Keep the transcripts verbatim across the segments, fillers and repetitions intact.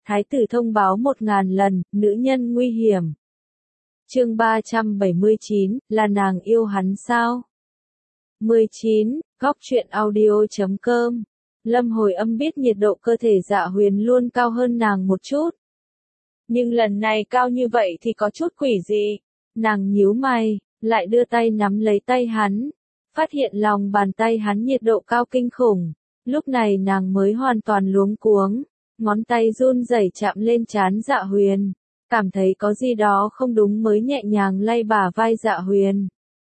Thái tử thông báo một ngàn lần, nữ nhân nguy hiểm. Chương ba trăm bảy mươi chín, là nàng yêu hắn sao? mười chín, góc truyện audio chấm com. Lâm Hồi Âm biết nhiệt độ cơ thể Dạ Huyền luôn cao hơn nàng một chút. Nhưng lần này cao như vậy thì có chút quỷ gì. Nàng nhíu mày, lại đưa tay nắm lấy tay hắn. Phát hiện lòng bàn tay hắn nhiệt độ cao kinh khủng. Lúc này nàng mới hoàn toàn luống cuống. Ngón tay run rẩy chạm lên trán Dạ Huyền. Cảm thấy có gì đó không đúng mới nhẹ nhàng lay bả vai Dạ Huyền.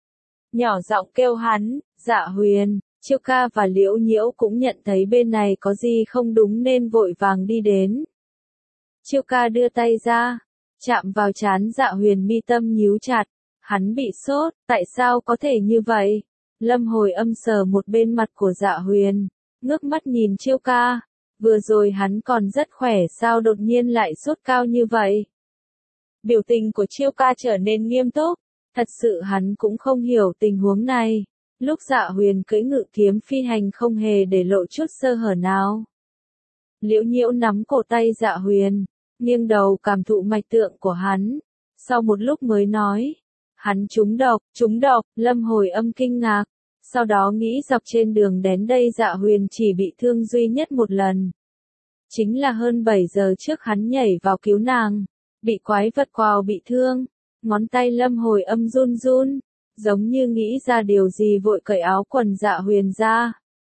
Nhỏ giọng kêu hắn, Dạ Huyền. Chiêu ca và Liễu Nhiễu cũng nhận thấy bên này có gì không đúng nên vội vàng đi đến. Chiêu ca đưa tay ra, chạm vào trán Dạ Huyền, mi tâm nhíu chặt. Hắn bị sốt, tại sao có thể như vậy? Lâm Hồi Âm sờ một bên mặt của Dạ Huyền, ngước mắt nhìn Chiêu ca. Vừa rồi hắn còn rất khỏe, sao đột nhiên lại sốt cao như vậy? Biểu tình của Chiêu ca trở nên nghiêm túc. Thật sự hắn cũng không hiểu tình huống này. Lúc Dạ Huyền cưỡi ngự kiếm phi hành không hề để lộ chút sơ hở nào. Liễu Nhiễu nắm cổ tay Dạ Huyền, nghiêng đầu cảm thụ mạch tượng của hắn. Sau một lúc mới nói, hắn trúng độc, trúng độc. Lâm Hồi Âm kinh ngạc. Sau đó nghĩ dọc trên đường đến đây Dạ Huyền chỉ bị thương duy nhất một lần. Chính là hơn bảy giờ trước hắn nhảy vào cứu nàng. Bị quái vật quào bị thương. Ngón tay Lâm Hồi Âm run run. Giống như nghĩ ra điều gì vội cởi áo quần Dạ Huyền ra.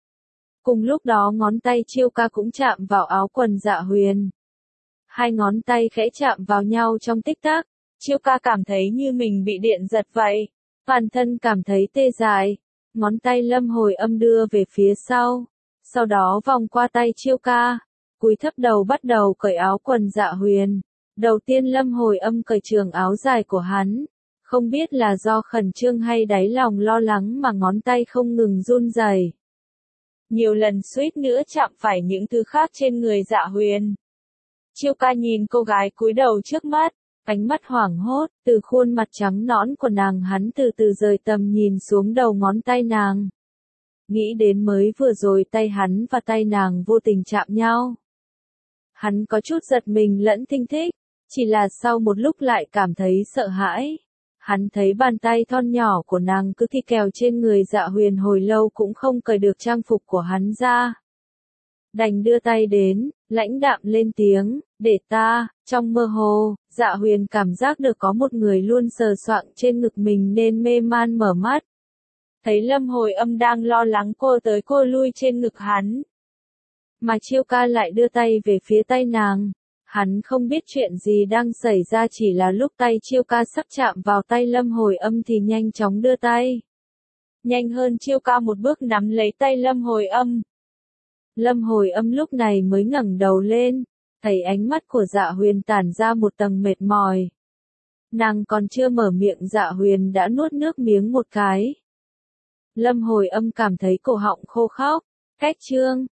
Cùng lúc đó ngón tay Chiêu ca cũng chạm vào áo quần Dạ Huyền. Hai ngón tay khẽ chạm vào nhau trong tích tắc. Chiêu ca cảm thấy như mình bị điện giật vậy. Toàn thân cảm thấy tê dại. Ngón tay Lâm Hồi Âm đưa về phía sau. Sau đó vòng qua tay Chiêu ca. Cúi thấp đầu bắt đầu cởi áo quần Dạ Huyền. Đầu tiên Lâm Hồi Âm cởi trường áo dài của hắn. Không biết là do khẩn trương hay đáy lòng lo lắng mà ngón tay không ngừng run rẩy. Nhiều lần suýt nữa chạm phải những thứ khác trên người Dạ Huyền. Chiêu ca nhìn cô gái cúi đầu trước mắt, ánh mắt hoảng hốt, từ khuôn mặt trắng nõn của nàng hắn từ từ rời tầm nhìn xuống đầu ngón tay nàng. Nghĩ đến mới vừa rồi tay hắn và tay nàng vô tình chạm nhau. Hắn có chút giật mình lẫn thinh thích, chỉ là sau một lúc lại cảm thấy sợ hãi. Hắn thấy bàn tay thon nhỏ của nàng cứ thi kèo trên người Dạ Huyền hồi lâu cũng không cởi được trang phục của hắn ra. Đành đưa tay đến, lãnh đạm lên tiếng, để ta. Trong mơ hồ, Dạ Huyền cảm giác được có một người luôn sờ soạng trên ngực mình nên mê man mở mắt. Thấy Lâm Hồi Âm đang lo lắng cô tới cô lui trên ngực hắn. Mà Chiêu ca lại đưa tay về phía tay nàng. Hắn không biết chuyện gì đang xảy ra, chỉ là lúc tay Chiêu ca sắp chạm vào tay Lâm Hồi Âm thì nhanh chóng đưa tay. Nhanh hơn Chiêu ca một bước nắm lấy tay Lâm Hồi Âm. Lâm Hồi Âm lúc này mới ngẩng đầu lên, thấy ánh mắt của Dạ Huyền tản ra một tầng mệt mỏi. Nàng còn chưa mở miệng Dạ Huyền đã nuốt nước miếng một cái. Lâm Hồi Âm cảm thấy cổ họng khô khốc. Cách chương,